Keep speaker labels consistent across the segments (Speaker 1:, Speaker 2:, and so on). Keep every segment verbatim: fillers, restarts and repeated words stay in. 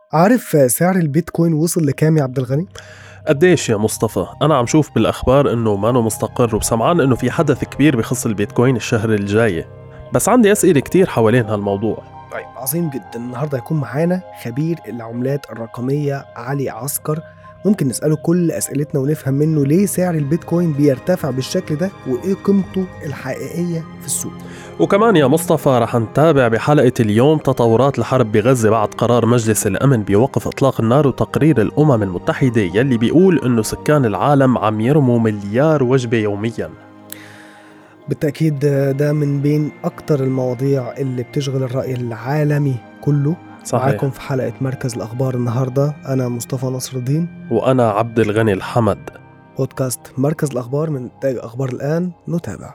Speaker 1: عارف سعر البيتكوين وصل لكام يا عبد الغني؟
Speaker 2: قديش يا مصطفى؟ أنا عم شوف بالأخبار إنه مانو مستقر، وسمعان إنه في حدث كبير بخص البيتكوين الشهر الجاي. بس عندي أسئلة كتير حوالين هالموضوع.
Speaker 1: طيب عظيم جدا. النهارده هيكون معانا خبير العملات الرقمية علي عسكر. ممكن نسأله كل أسئلتنا ونفهم منه ليه سعر البيتكوين بيرتفع بالشكل ده وإيه قيمته الحقيقية في السوق.
Speaker 2: وكمان يا مصطفى رح نتابع بحلقة اليوم تطورات الحرب بغزة بعد قرار مجلس الأمن بوقف إطلاق النار، وتقرير الأمم المتحدة يلي بيقول إنه سكان العالم عم يرموا مليار وجبة يومياً.
Speaker 1: بالتأكيد ده من بين أكتر المواضيع اللي بتشغل الرأي العالمي كله.
Speaker 2: صحيح.
Speaker 1: معاكم في حلقة مركز الأخبار النهاردة أنا مصطفى نصر الدين
Speaker 2: وأنا عبد الغني الحمد.
Speaker 1: بودكاست مركز الأخبار من إنتاج أخبار الآن. نتابع.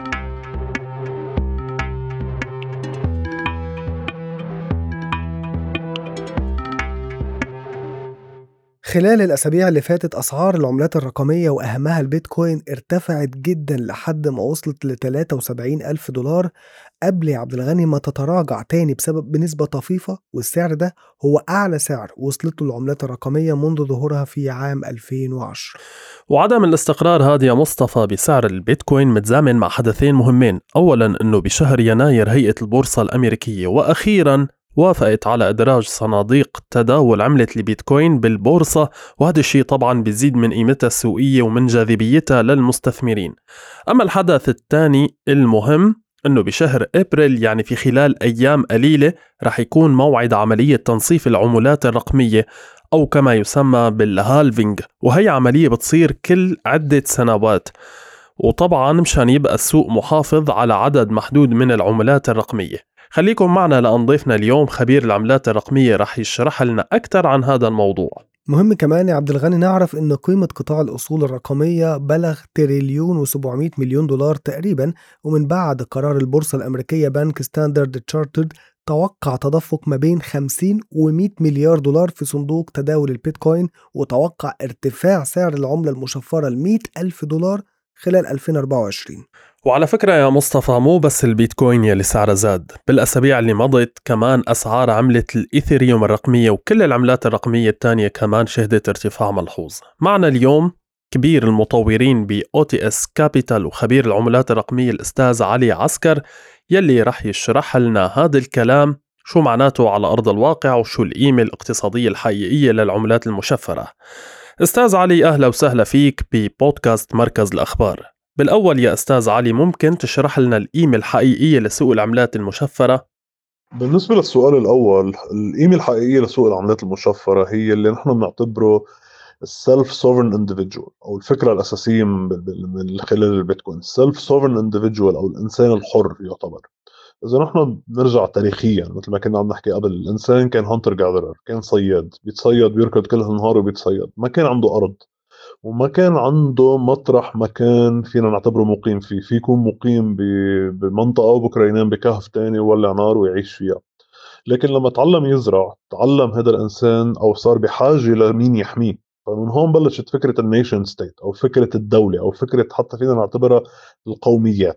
Speaker 1: خلال الأسابيع اللي فاتت أسعار العملات الرقمية وأهمها البيتكوين ارتفعت جدا لحد ما وصلت ل ثلاثة وسبعين ألف دولار قبل يا عبد الغني ما تتراجع تاني بسبب بنسبة طفيفة، والسعر ده هو أعلى سعر وصلته العملات الرقمية منذ ظهورها في عام ألفين وعشرة.
Speaker 2: وعدم الاستقرار هذا يا مصطفى بسعر البيتكوين متزامن مع حدثين مهمين. أولاً أنه بشهر يناير هيئة البورصة الأمريكية وأخيراً وافقت على إدراج صناديق تداول عملة البيتكوين بالبورصة، وهذا الشيء طبعاً بيزيد من قيمتها السوقية ومن جاذبيتها للمستثمرين. أما الحدث الثاني المهم أنه بشهر أبريل، يعني في خلال أيام قليلة، رح يكون موعد عملية تنصيف العملات الرقمية أو كما يسمى بالهالفينج، وهي عملية بتصير كل عدة سنوات. وطبعا مشان يبقى السوق محافظ على عدد محدود من العملات الرقمية. خليكم معنا لأن ضيفنا اليوم خبير العملات الرقمية رح يشرح لنا أكثر عن هذا الموضوع.
Speaker 1: مهم كمان يا عبد الغني نعرف ان قيمة قطاع الأصول الرقمية بلغ تريليون وسبعمائة مليون دولار تقريبا، ومن بعد قرار البورصة الأمريكية بنك ستاندرد تشارترد توقع تدفق ما بين خمسين ومئة مليار دولار في صندوق تداول البيتكوين، وتوقع ارتفاع سعر العملة المشفرة ل مئة ألف دولار خلال ألفين وأربعة وعشرين.
Speaker 2: وعلى فكرة يا مصطفى، مو بس البيتكوين يلي سعره زاد، بالأسابيع اللي مضت كمان أسعار عملة الإيثيريوم الرقمية وكل العملات الرقمية التانية كمان شهدت ارتفاع ملحوظ. معنا اليوم كبير المطورين ب أو تي إس Capital وخبير العملات الرقمية الأستاذ علي عسكر، يلي رح يشرح لنا هذا الكلام شو معناته على أرض الواقع وشو القيمة الاقتصادية الحقيقية للعملات المشفرة. أستاذ علي، أهلا وسهلا فيك ببودكاست مركز الأخبار. بالأول يا أستاذ علي، ممكن تشرح لنا القيمة الحقيقية لسوق العملات المشفرة؟
Speaker 3: بالنسبة للسؤال الأول، القيمة الحقيقية لسوق العملات المشفرة هي اللي نحن بنعتبره السلف سوفرن انديفيدجوال، أو الفكرة الأساسية من من خلال البيتكوين. السلف سوفرن انديفيدجوال أو الإنسان الحر يعتبر. إذا نحن بنرجع تاريخيا مثل ما كنا عم نحكي قبل، الإنسان كان هانتر جاذرر، كان صياد، بيتصيد بيركض كل النهار وبيتصيد، ما كان عنده أرض وما كان عنده مطرح مكان فينا نعتبره مقيم فيه. في يكون مقيم ب- بمنطقة وبكره ينام بكهف تاني وولع نار ويعيش فيها. لكن لما تعلم يزرع، تعلم هذا الإنسان أو صار بحاجة لمين يحميه. فمن هون بلشت فكرة النيشن ستيت أو فكرة الدولة أو فكرة حتى فينا نعتبرها القوميات.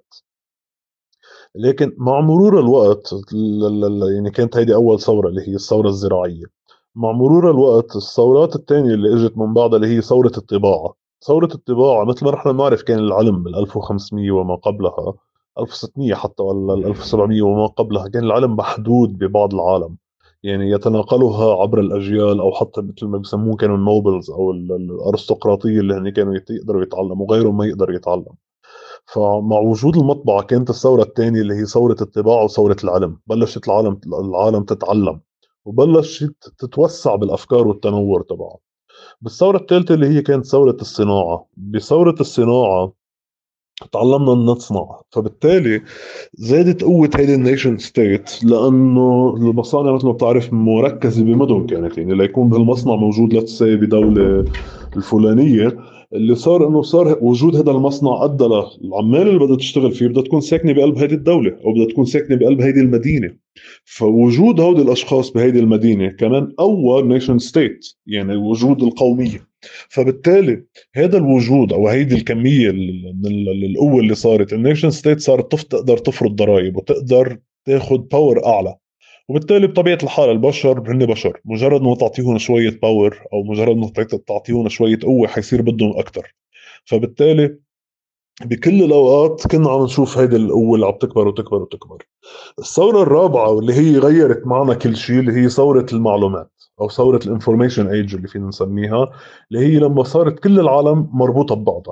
Speaker 3: لكن مع مرور الوقت ل- ل- يعني كانت هيدي أول ثورة اللي هي الثورة الزراعية. مع مرور الوقت الثورات الثانية اللي اجت من بعدها اللي هي ثورة الطباعة. ثورة الطباعة مثل ما نحن بنعرف كان العلم بال ألف وخمسمئة وما قبلها، ألف وستمئة حتى ولا ال ألف وسبعمئة وما قبلها، كان العلم محدود ببعض العالم، يعني يتناقلها عبر الأجيال، أو حتى مثل ما بسموه كانوا النوبلز أو ال- ال- الأرستقراطية اللي هن كانوا يت- يقدروا يتعلموا، غيرهم ما يقدر يتعلم. فمع وجود المطبعة كانت الثورة الثانية اللي هي ثورة الطباعة وثورة العلم، بلشت العالم العالم تتعلم وبلشت تتوسع بالأفكار والتنور تبعها. بالثورة الثالثة اللي هي كانت ثورة الصناعة، بثورة الصناعة تعلمنا أن نصنع، فبالتالي زادت قوة هيدي النيشن ستيت، لأنه المصانع مثل ما بتعرف مركزة بمدن كانت، يعني ليكون بهالمصنع موجود لتسي بدولة الفلانية، اللي صار انه صار وجود هذا المصنع ادى للعمال اللي بدها تشتغل فيه بدها تكون ساكنه بقلب هذه الدوله او بدها تكون ساكنه بقلب هذه المدينه. فوجود هؤلاء الاشخاص بهذه المدينه كمان اول نيشن ستيت، يعني وجود القوميه. فبالتالي هذا الوجود او هيدي الكميه من ال- القوه اللي صارت، النيشن ستيت صارت تف- تقدر تفرض ضرائب وتقدر تاخذ باور اعلى. وبالتالي بطبيعة الحال البشر هن بشر، مجرد ما تعطيهم شوية باور أو مجرد ما تعطيهم شوية قوة حيصير بدهم أكتر. فبالتالي بكل الأوقات كنا عم نشوف هيدي القوة اللي عم تكبر وتكبر وتكبر. الثورة الرابعة واللي هي غيرت معنا كل شيء اللي هي ثورة المعلومات أو ثورة الانفورميشن ايج اللي فينا نسميها، اللي هي لما صارت كل العالم مربوطة ببعضها.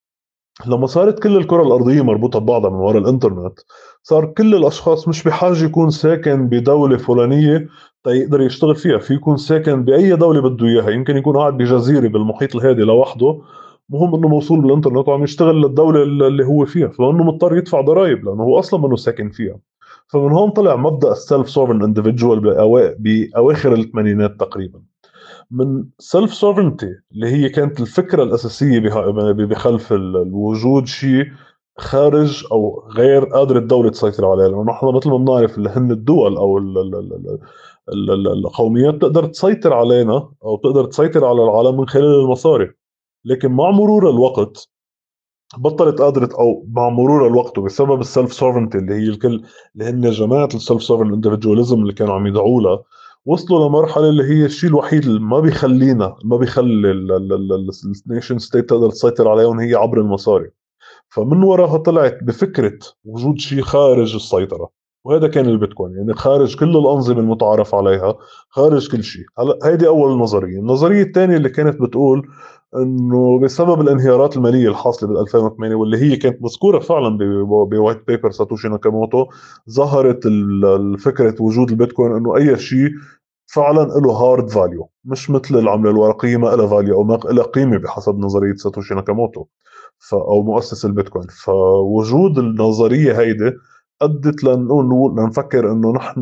Speaker 3: لما صارت كل الكرة الأرضية مربوطة ببعضها من وراء الإنترنت، صار كل الأشخاص مش بحاجة يكون ساكن بدولة فلانية تيقدر يشتغل فيها، في يكون ساكن بأي دولة بده إياها، يمكن يكون قاعد بجزيرة بالمحيط الهادي لوحده، مهم انه موصول بالانترنت وعم يشتغل للدولة اللي هو فيها، فانه مضطر يدفع ضرائب لانه هو اصلا منه ساكن فيها. فمن هون طلع مبدأ السيلف سوفرن اندفيدجوال بأواخر الثمانينات تقريبا. من سيلف سوفرنتي اللي هي كانت الفكرة الأساسية بها- بخلف ال- الوجود شيء خارج أو غير قادر الدولة تسيطر عليه، لأنه نحن مثل ما بنعرف اللي هن الدول أو ال- ال- ال- ال- ال- القوميات تقدر تسيطر علينا أو تقدر تسيطر على العالم من خلال المصاري. لكن مع مرور الوقت بطلت قادرة، او مع مرور الوقت وبسبب السلف سوفرنتي اللي هي الكل اللي هن جماعة السلف سوفرن اندفيدواليزم اللي كانوا عم يدعوا لها، وصلوا لمرحلة اللي هي الشيء الوحيد اللي ما بيخلينا ما بيخلي النيشن ستيت تقدر تسيطر عليهم هي عبر المصاري. فمن وراها طلعت بفكرة وجود شيء خارج السيطرة، وهذا كان البيتكوين، يعني خارج كل الأنظمة المتعارف عليها، خارج كل شيء. هلا هيدي أول نظرية. النظرية الثانية اللي كانت بتقول انه بسبب الانهيارات الماليه الحاصله بال ألفين وثمانية واللي هي كانت مذكوره فعلا بوايت بيبر ساتوشي ناكاموتو، ظهرت الفكره وجود البيتكوين انه اي شيء فعلا له هارد فاليو، مش مثل العمله الورقيه ما لها فاليو او ما لها قيمه بحسب نظريه ساتوشي ناكاموتو ف او مؤسس البيتكوين. فوجود النظريه هيدي ادت لنقول لنفكر انه نحن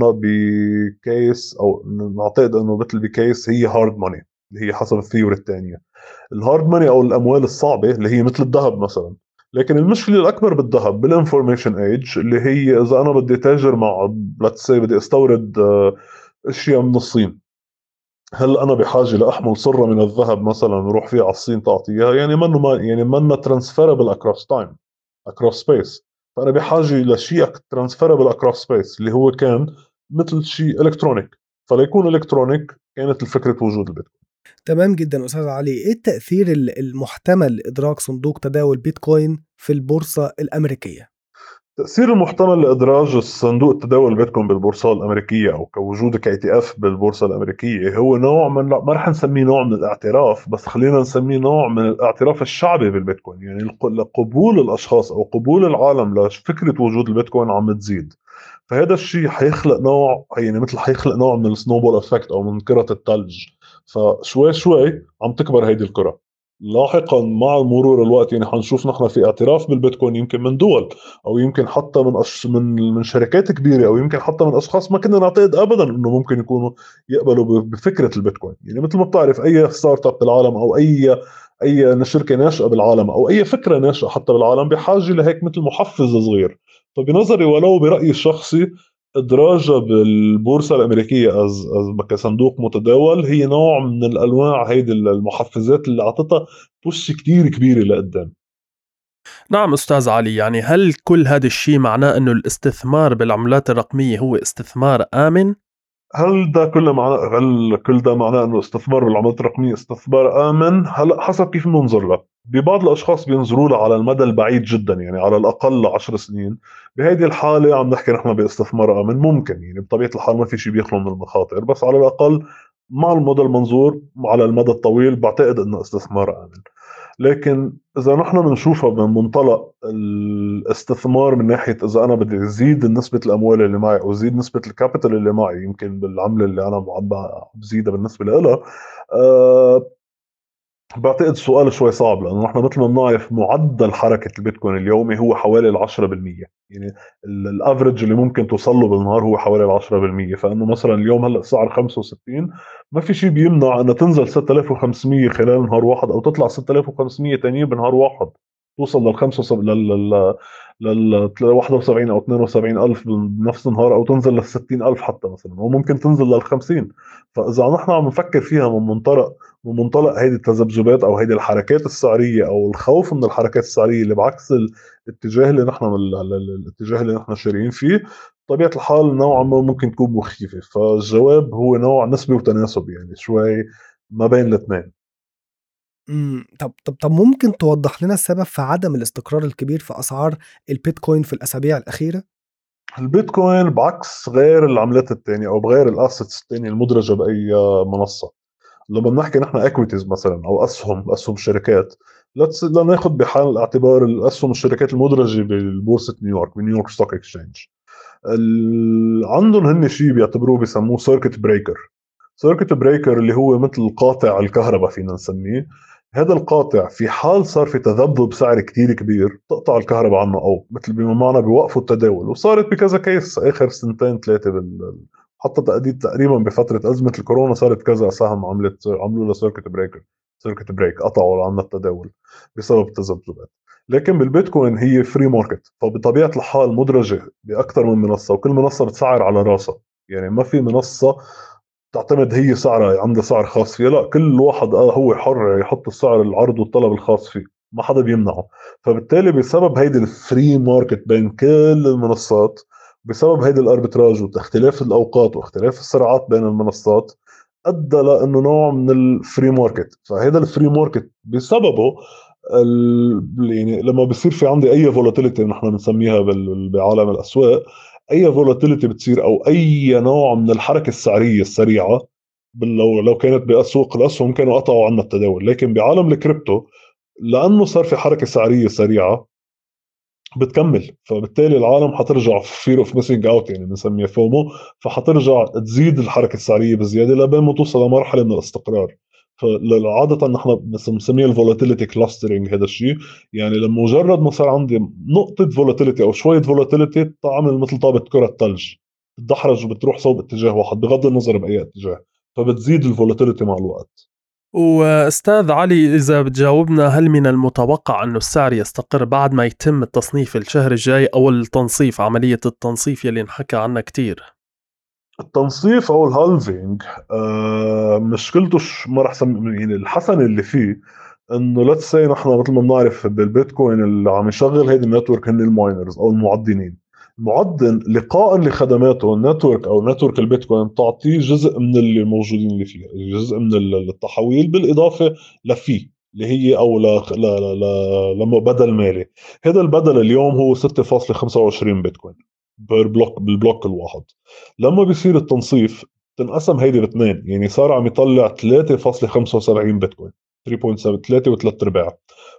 Speaker 3: بكيس او نعتقد انه مثل بكيس هي هارد ماني اللي هي حسب الثيوري الثانيه. الهارد ماني او الاموال الصعبه اللي هي مثل الذهب مثلا. لكن المشكله الاكبر بالذهب بالانفورميشن ايج اللي هي اذا انا بدي تاجر مع ليتس سي بدي استورد آه، اشياء من الصين، هل انا بحاجه لاحمل صره من الذهب مثلا وروح فيها على الصين تعطي اياها؟ يعني منه ما يعني منه ترانسفيربل اكروس تايم اكروس سبيس. فانا بحاجه لشيء ترانسفيربل اكروس سبيس اللي هو كان مثل شيء الكترونيك. فليكون الكترونيك كانت الفكره وجود البيتكوين.
Speaker 1: تمام جدا أستاذ علي. إيه التأثير ال- المحتمل لإدراك صندوق تداول بيتكوين في البورصة الأمريكية؟
Speaker 3: تأثير المحتمل لإدراج الصندوق التداول البيتكوين بالبورصة الأمريكية أو كوجوده كاي تي اف بالبورصة الأمريكية هو نوع من، لا ما رح نسميه نوع من الاعتراف، بس خلينا نسميه نوع من الاعتراف الشعبي بالبيتكوين. يعني الق- قبول الأشخاص أو قبول العالم لفكرة وجود البيتكوين عم تزيد. فهذا الشيء حيخلق نوع، يعني مثل حيخلق نوع من السنوبول افكت او من كرة الثلج. فشوي شوي عم تكبر هيدي الكرة. لاحقا مع مرور الوقت يعني حنشوف نحن في اعتراف بالبيتكوين يمكن من دول او يمكن حتى من أش... من من شركات كبيره او يمكن حتى من اشخاص ما كنا نعتقد ابدا انه ممكن يكونوا يقبلوا ب- بفكره البيتكوين. يعني مثل ما بتعرف اي ستارت اب بالعالم او اي اي شركه ناشئه بالعالم او اي فكره ناشئه حتى بالعالم بحاجه لهيك مثل محفز صغير. فبنظري ولو برأيي الشخصي ادراجها بالبورصة الأمريكية از از كصندوق متداول هي نوع من الأنواع هيدي المحفزات اللي أعطتها بوش كتير كبيرة لقدام.
Speaker 2: نعم أستاذ علي، يعني هل كل هذا الشيء معناه أنه الاستثمار بالعملات الرقمية هو استثمار آمن؟
Speaker 3: هل ده كله معناه هل كل ده معناه انه استثمار بالعملات الرقميه استثمار امن؟ هلا حسب كيف بننظر له. ببعض الاشخاص بينظروا له على المدى البعيد جدا، يعني على الاقل عشر سنين. بهيدي الحاله عم نحكي نحن باستثمار امن ممكن، يعني بطبيعه الحال ما في شيء بيخلو من المخاطر، بس على الاقل مع المدى المنظور على المدى الطويل بعتقد انه استثمار امن. لكن اذا نحن بنشوفها من منطلق الاستثمار من ناحيه اذا انا بدي ازيد نسبه الاموال اللي معي او ازيد نسبه الكابيتال اللي معي يمكن بالعمله اللي انا عم بزيدها بالنسبه لها، أه بعتقد السؤال شوي صعب، لانه نحن مثل ما بنعرف معدل حركه البيتكوين اليومي هو حوالي ال عشرة بالمية. يعني الافرج اللي ممكن توصل له بالنهار هو حوالي ال عشرة بالمية. فانه مثلا اليوم هلا السعر خمسة وستين، ما في شيء بيمنع انها تنزل ستة آلاف وخمسمية خلال نهار واحد او تطلع ستة آلاف وخمسمية تانيين بنهار واحد، توصل لل خمسة وسبعين لل لل لل واحد وسبعين او اثنين وسبعين الف بنفس النهار، او تنزل لل ستين الف حتى مثلا، وممكن تنزل لل خمسين. فاذا نحن عم نفكر فيها من منطلق من منطلق هيدي التذبذبات او هيدي الحركات السعريه او الخوف من الحركات السعريه اللي بعكس الاتجاه اللي نحن الاتجاه اللي نحن شاريين فيه، طبيعة الحال نوعا ما ممكن تكون مخيفة. فالجواب هو نوع نسبي وتناسب، يعني شوي ما بين الاثنين.
Speaker 1: إمم، طب طب طب ممكن توضح لنا السبب في عدم الاستقرار الكبير في أسعار البيتكوين في الأسابيع الأخيرة؟
Speaker 3: البيتكوين بعكس غير العملات التانية أو بغير الأسيتس التانية المدرجة بأي منصة، لما بنحكي نحن اكويتيز مثلا او اسهم اسهم الشركات، لتس لناخذ بحال الاعتبار الاسهم الشركات المدرجه ببورصه نيويورك بنيويورك ستوك اكسشينج. ال... عندهم هن شيء بيعتبروه بسموه سيركت بريكر. سيركت بريكر اللي هو مثل قاطع الكهرباء فينا نسميه. هذا القاطع في حال صار في تذبذب سعري كتير كبير تقطع الكهرباء عنه، او مثل بما معنى بيوقفوا التداول. وصارت بكذا كيس اخر سنتين ثلاثه بال... حتى تقديد تقريبا بفتره ازمه الكورونا صارت كذا سهم عملت عملوا له سيركت بريكر، سيركت بريك، قطعوا عنا التداول بسبب التذبذبات. لكن بالبيتكوين هي فري ماركت، فبطبيعه الحال مدرجه باكثر من منصه، وكل منصه بتسعر على راسها. يعني ما في منصه تعتمد هي سعرها عندها سعر خاص فيها، لا، كل واحد آه هو حر يحط السعر العرض والطلب الخاص فيه، ما حدا بيمنعه. فبالتالي بسبب هيدي الفري ماركت بين كل المنصات، بسبب هيدي الاربتراج واختلاف الاوقات واختلاف السرعات بين المنصات، ادى لانه نوع من الفري ماركت. فهذا الفري ماركت بسببه ال... يعني لما بصير في عندي اي فولاتيليتي نحن بنسميها بال... بعالم الاسواق، اي فولاتيليتي بتصير او اي نوع من الحركه السعريه السريعه، بال- لو لو كانت باسواق الاسهم كانوا قطعوا عنا التداول. لكن بعالم الكريبتو لانه صار في حركه سعريه سريعه بتكمل، فبالتالي العالم حترجع فير اوف ميسنج اوت، يعني بنسميها فومو. فحترجع تزيد الحركه السعريه بزياده لبين ما توصل لمرحله من الاستقرار. فعادة نحن بنسميها الفولاتيليتي كلاسترنج هذا الشيء. يعني لما مجرد ما صار عندي نقطة فولاتيليتي أو شوية فولاتيليتي تعمل مثل طابة كرة ثلج، بتدحرج وبتروح صوب اتجاه واحد بغض النظر بأي اتجاه، فبتزيد الفولاتيليتي مع الوقت.
Speaker 2: وأستاذ علي، إذا بتجاوبنا، هل من المتوقع أنه السعر يستقر بعد ما يتم التصنيف الشهر الجاي أو التنصيف، عملية التنصيف يلي نحكى عنها كتير؟
Speaker 3: التنصيف او الهالفينج آه مشكلته ش- ما رح سم... يعني الحسن اللي فيه انه ليتس سي نحن مثل ما بنعرف بالبيتكوين اللي عم يشغل هيدي النتورك هن الماينرز او المعدنين. المعدن لقاء لخدماته النتورك او نتورك البيتكوين تعطيه جزء من اللي موجودين اللي فيها، جزء من ال- التحويل بالاضافه لفي اللي هي او ل... ل... ل... ل... لما بدل مالي. هذا البدل اليوم هو ستة فاصلة خمسة وعشرين بيتكوين بير بلوك بالبلوك الواحد. لما بيصير التنصيف تنقسم هيدي باثنين، يعني صار عم يطلع ثلاثة فاصلة خمسة وسبعين بيتكوين، ثلاثة فاصلة سبعة ثلاثة وثلاث ارباع.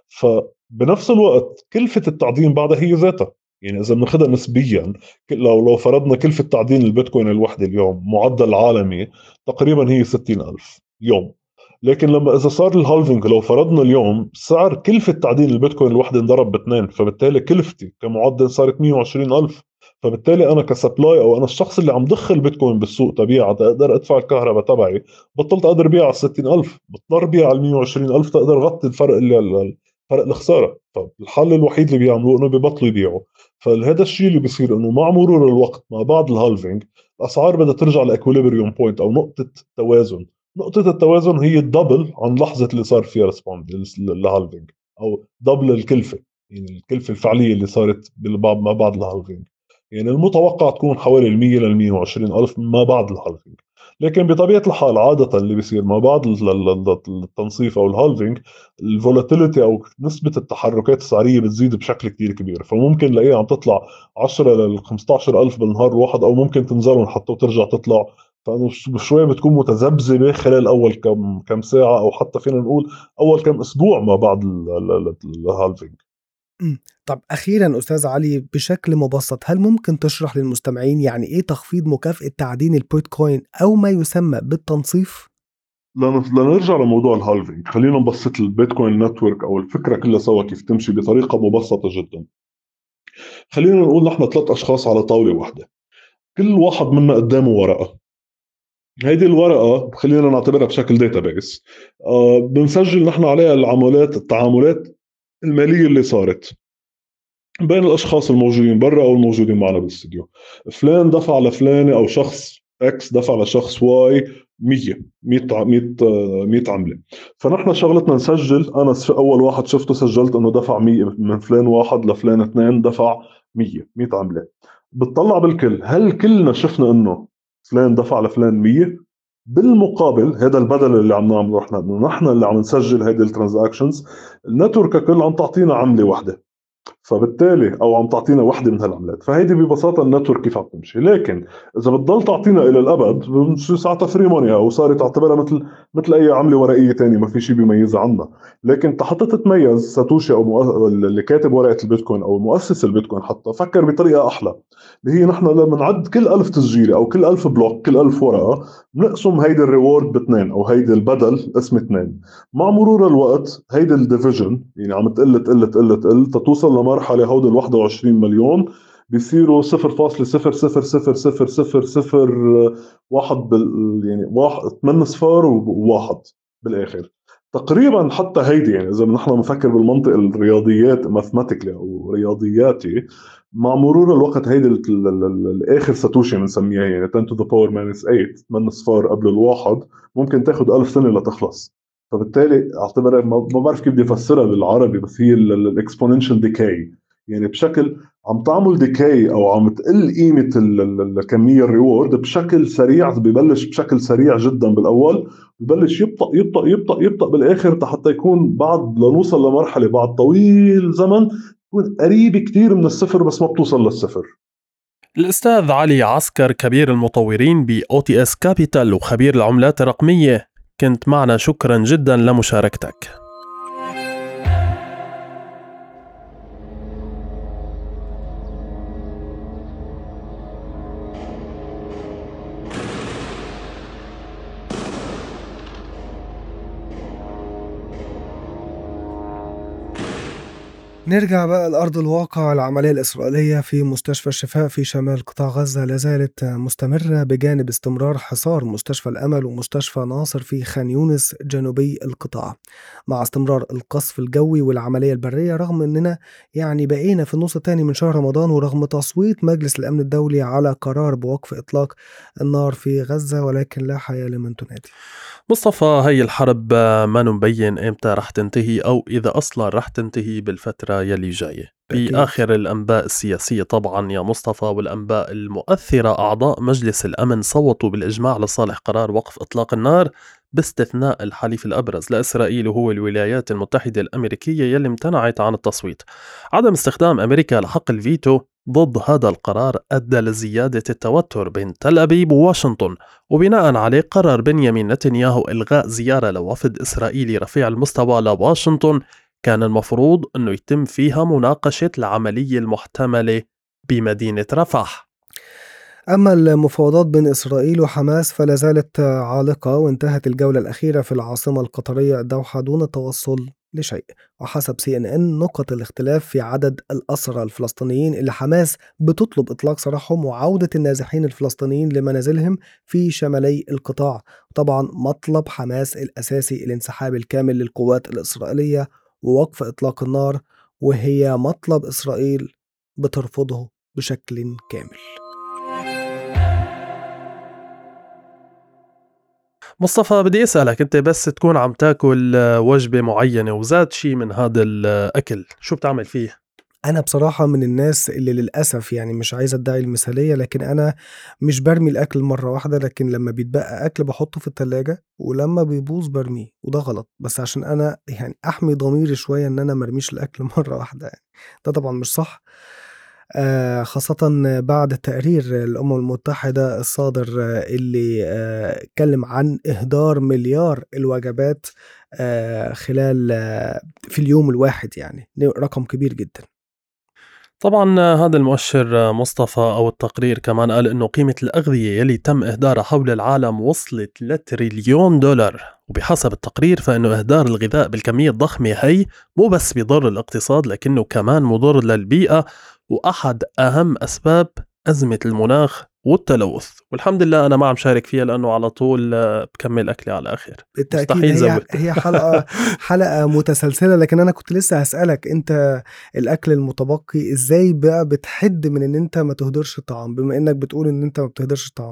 Speaker 3: فبنفس الوقت كلفة التعدين بعدها هي ذاتها. يعني إذا بناخذها نسبيا، كل- لو لو فرضنا كلفة تعدين البيتكوين الوحدة اليوم معدل عالمي تقريبا هي ستين ألف يوم. لكن لما إذا صار الهالفينج، لو فرضنا اليوم سعر كلفة تعدين البيتكوين الوحدة انضرب باثنين، فبالتالي كلفتي كمعدن صارت مية وعشرين ألف. فبالتالي انا كسبلاي او انا الشخص اللي عم دخل بيتكوين بالسوق تبيعها تقدر ادفع الكهرباء تبعي، بطلت اقدر بيع على ستين ألف، بضطر بيع على مية وعشرين ألف تقدر غطي الفرق اللي فرق الخساره. فالحل الوحيد اللي بيعملوه انه ببطلوا يبيعوا. فهذا الشيء اللي بيصير انه مع مرور الوقت مع بعد الهالفينج الاسعار بدها ترجع لاكوليبريوم بوينت او نقطه توازن. نقطه التوازن هي الدبل عن لحظه اللي صار فيها ريسبوند الهالفينج، او دبل الكلفه، يعني الكلفه الفعليه اللي صارت ما بعد الهالفينج. يعني المتوقع تكون حوالي المية لل مية وعشرين ألف ما بعد الهالفينج. لكن بطبيعة الحال عادة اللي بيصير ما بعد ال- ال- ال- التنصيف أو الهالفينج، الفولاتيليتي أو نسبة التحركات السعرية بتزيد بشكل كتير كبير. فممكن نلاقيها عم تطلع عشرة لل خمسة عشر ألف بالنهار الواحد، أو ممكن تنزلهم حتى وترجع تطلع. فانه ش- شوي بتكون متذبذبه خلال اول كم كم ساعه، او حتى فينا نقول اول كم اسبوع ما بعد الهالفينج.
Speaker 1: إمم. طب أخيرًا أستاذ علي، بشكل مبسّط، هل ممكن تشرح للمستمعين يعني إيه تخفيض مكافأة تعدين البيتكوين أو ما يسمى بالتنصيف؟
Speaker 3: لن- لنرجع لموضوع الهالفينج، خلينا نبسط البيتكوين نتورك او الفكره كلها سوا كيف تمشي بطريقه مبسطه جدا. خلينا نقول نحن ثلاث اشخاص على طاوله واحده، كل واحد منا قدامه ورقه. هيدي الورقه خلينا نعتبرها بشكل داتابيس، آه بنسجل نحن عليها العملات التعاملات الماليه اللي صارت بين الاشخاص الموجودين برا او الموجودين معنا بالاستديو. فلان دفع لفلانه، او شخص اكس دفع لشخص واي مية مية ع- مية آه، مية عمله. فنحن شغلتنا نسجل، انا س- اول واحد شفته سجلت انه دفع مية من فلان واحد لفلان اثنين دفع مية مية عمله. بتطلع بالكل، هل كلنا شفنا انه فلان دفع لفلان مية؟ بالمقابل هذا البدل اللي عم نعمله احنا، انه نحن اللي عم نسجل هيدي الترانزاكشنز، النتورك ككل عم تعطينا عمله واحده، فبالتالي او عم تعطينا وحده من هالعملات. فهيدي ببساطه النتورك كيف عم تمشي. لكن اذا بتضل تعطينا الى الابد بصير ساعتها فري موني، او صارت تعتبرها مثل مثل اي عمله ورقيه تانية، ما في شيء بيميزها عنا. لكن حتى تتميز ساتوشي او مؤ... اللي كاتب ورقه البيتكوين او مؤسس البيتكوين حتى فكر بطريقه احلى، اللي هي نحن لما نعد كل ألف تسجيله او كل ألف بلوك، كل ألف ورقه، بنقسم هيدي الريورد باثنين، او هيدي البدل اسم اثنين. مع مرور الوقت هيدي الديفيجن يعني عم تقل تقل تقل تقل تتوصل لمرحله هود ال واحد وعشرين مليون بيصيروا صفر فاصلة صفر صفر صفر صفر صفر صفر واحد بال يعني واحد ثمان صفار وواحد بالاخر تقريبا. حتى هيدي يعني اذا نحن بنفكر بالمنطق الرياضيات ماثماتيكلي او رياضياتي، مع مرور الوقت هيدي ال- ال- ال- الاخر ساتوشي بنسميها يعني عشرة to the power minus ثمانية، ثمان صفار قبل الواحد، ممكن تاخد ألف سنه لتخلص. فبالتالي اعتبرها ما ما بعرف كيف بدي افسرها بالعربي، بس هي الاكسبوننشال ديكاي، يعني بشكل عم تعمل ديكاي او عم تقل قيمه ال- ال- الكميه الريورد بشكل سريع، ببلش بشكل سريع جدا بالاول، ببلش يبطأ يبطأ يبطأ يبطأ بالاخر حتى يكون بعد لنوصل لمرحله بعد طويل زمن تكون قريب كتير من الصفر بس ما بتوصل للصفر.
Speaker 2: الأستاذ علي عسكر كبير المطورين ب أو تي إس Capital وخبير العملات الرقمية، كنت معنا، شكرا جدا لمشاركتك.
Speaker 1: نرجع بقى لأرض الواقع. العملية الإسرائيلية في مستشفى الشفاء في شمال قطاع غزة لازالت مستمرة بجانب استمرار حصار مستشفى الأمل ومستشفى ناصر في خان يونس جنوبي القطاع، مع استمرار القصف الجوي والعملية البرية، رغم أننا يعني بقينا في النص الثاني من شهر رمضان، ورغم تصويت مجلس الأمن الدولي على قرار بوقف إطلاق النار في غزة، ولكن لا حياة لمن تنادي.
Speaker 2: مصطفى، هاي الحرب ما نبين امتى رح تنتهي او اذا اصلا رح تنتهي بالفترة يلي جاية.
Speaker 1: أكيد.
Speaker 2: بآخر الأنباء السياسية طبعا يا مصطفى والأنباء المؤثرة، أعضاء مجلس الأمن صوتوا بالإجماع لصالح قرار وقف إطلاق النار، باستثناء الحليف الأبرز لإسرائيل وهو الولايات المتحدة الأمريكية يلي امتنعت عن التصويت. عدم استخدام أمريكا لحق الفيتو ضد هذا القرار أدى لزيادة التوتر بين تل أبيب وواشنطن، وبناء عليه قرر بنيامين نتنياهو إلغاء زيارة لوفد إسرائيلي رفيع المستوى لواشنطن كان المفروض أنه يتم فيها مناقشة العملية المحتملة بمدينة رفح.
Speaker 1: أما المفاوضات بين إسرائيل وحماس فلا زالت عالقة، وانتهت الجولة الأخيرة في العاصمة القطرية الدوحة دون التوصل لشيء. وحسب سي إن إن نقط الاختلاف في عدد الأسرى الفلسطينيين اللي حماس بتطلب إطلاق سراحهم وعودة النازحين الفلسطينيين لمنازلهم في شمالي القطاع. طبعا مطلب حماس الأساسي الانسحاب الكامل للقوات الإسرائيلية ووقف إطلاق النار، وهي مطلب إسرائيل بترفضه بشكل كامل.
Speaker 2: مصطفى، بدي أسألك، أنت بس تكون عم تاكل وجبة معينة وزاد شي من هذا الأكل، شو بتعمل فيه؟
Speaker 1: أنا بصراحة من الناس اللي للأسف يعني مش عايز أدعي المثالية، لكن أنا مش برمي الأكل مرة واحدة، لكن لما بيتبقى أكل بحطه في التلاجة، ولما بيبوظ برميه، وده غلط، بس عشان أنا يعني أحمي ضميري شوية إن أنا مرميش الأكل مرة واحدة يعني. ده طبعا مش صح، آه خاصة بعد تقرير الأمم المتحدة الصادر آه اللي آه اتكلم عن إهدار مليار الوجبات آه خلال آه في اليوم الواحد، يعني رقم كبير جدا.
Speaker 2: طبعا هذا المؤشر مصطفى أو التقرير كمان قال إنه قيمة الأغذية يلي تم إهدارها حول العالم وصلت لتريليون دولار، وبحسب التقرير فإنه إهدار الغذاء بالكمية الضخمة هي مو بس بيضر الاقتصاد لكنه كمان مضر للبيئة، وأحد أهم أسباب أزمة المناخ والتلوث. والحمد لله أنا ما عم شارك فيها لأنه على طول بكمل أكلي على الآخر.
Speaker 1: بالتأكيد هي, هي حلقة حلقة متسلسلة، لكن أنا كنت لسه هسألك أنت الأكل المتبقي إزاي بقى بتحد من أن أنت ما تهدرش الطعام، بما أنك بتقول أن أنت ما بتهدرش الطعام؟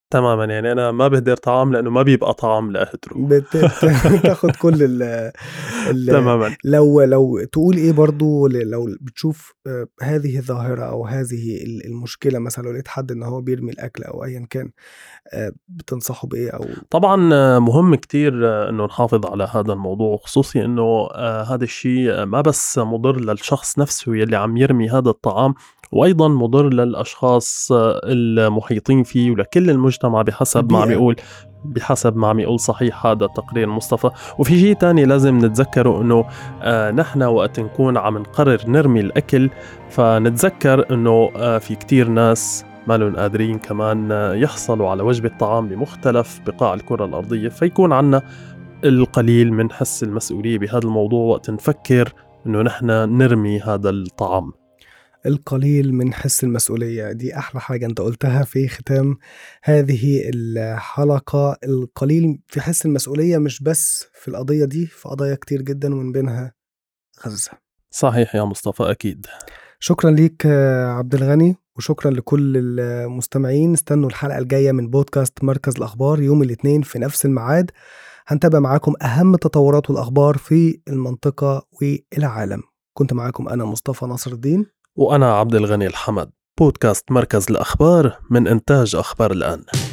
Speaker 2: تماما، يعني أنا ما بهدر طعام لأنه ما بيبقى طعام لأهدره.
Speaker 1: بتاخد كل ال ال
Speaker 2: تماما.
Speaker 1: لو لو تقول إيه برضو لو بتشوف هذه الظاهرة أو هذه المشكلة، مثلا لو لقيت حد إن هو بيرمي الأكل أو أيا كان، بتنصحه بإيه؟ أو
Speaker 2: طبعا مهم كتير إنه نحافظ على هذا الموضوع، خصوصي إنه هذا الشيء ما بس مضر للشخص نفسه يلي عم يرمي هذا الطعام، وأيضا مضر للأشخاص المحيطين فيه ولكل المجتمع بحسب ما عم يقول بحسب ما عم يقول صحيح هذا التقرير مصطفى. وفي شيء تاني لازم نتذكره، إنه آه نحن وقت نكون عم نقرر نرمي الأكل فنتذكر إنه آه في كتير ناس ما لهم قادرين كمان يحصلوا على وجبة طعام بمختلف بقاع الكرة الأرضية، فيكون عنا القليل من حس المسؤولية بهذا الموضوع وقت نفكر إنه نحن نرمي هذا الطعام.
Speaker 1: القليل من حس المسؤولية دي أحلى حاجة أنت قلتها في ختام هذه الحلقة. القليل في حس المسؤولية مش بس في القضية دي، في قضايا كتير جدا ومن بينها غزة.
Speaker 2: صحيح يا مصطفى، أكيد.
Speaker 1: شكرا ليك عبد الغني، وشكرا لكل المستمعين. استنوا الحلقة الجاية من بودكاست مركز الأخبار يوم الاثنين في نفس الميعاد. هنتابع معاكم أهم التطورات والأخبار في المنطقة والعالم. كنت معاكم أنا مصطفى ناصر الدين،
Speaker 2: وأنا عبد الغني الحمد. بودكاست مركز الأخبار من إنتاج أخبار الآن.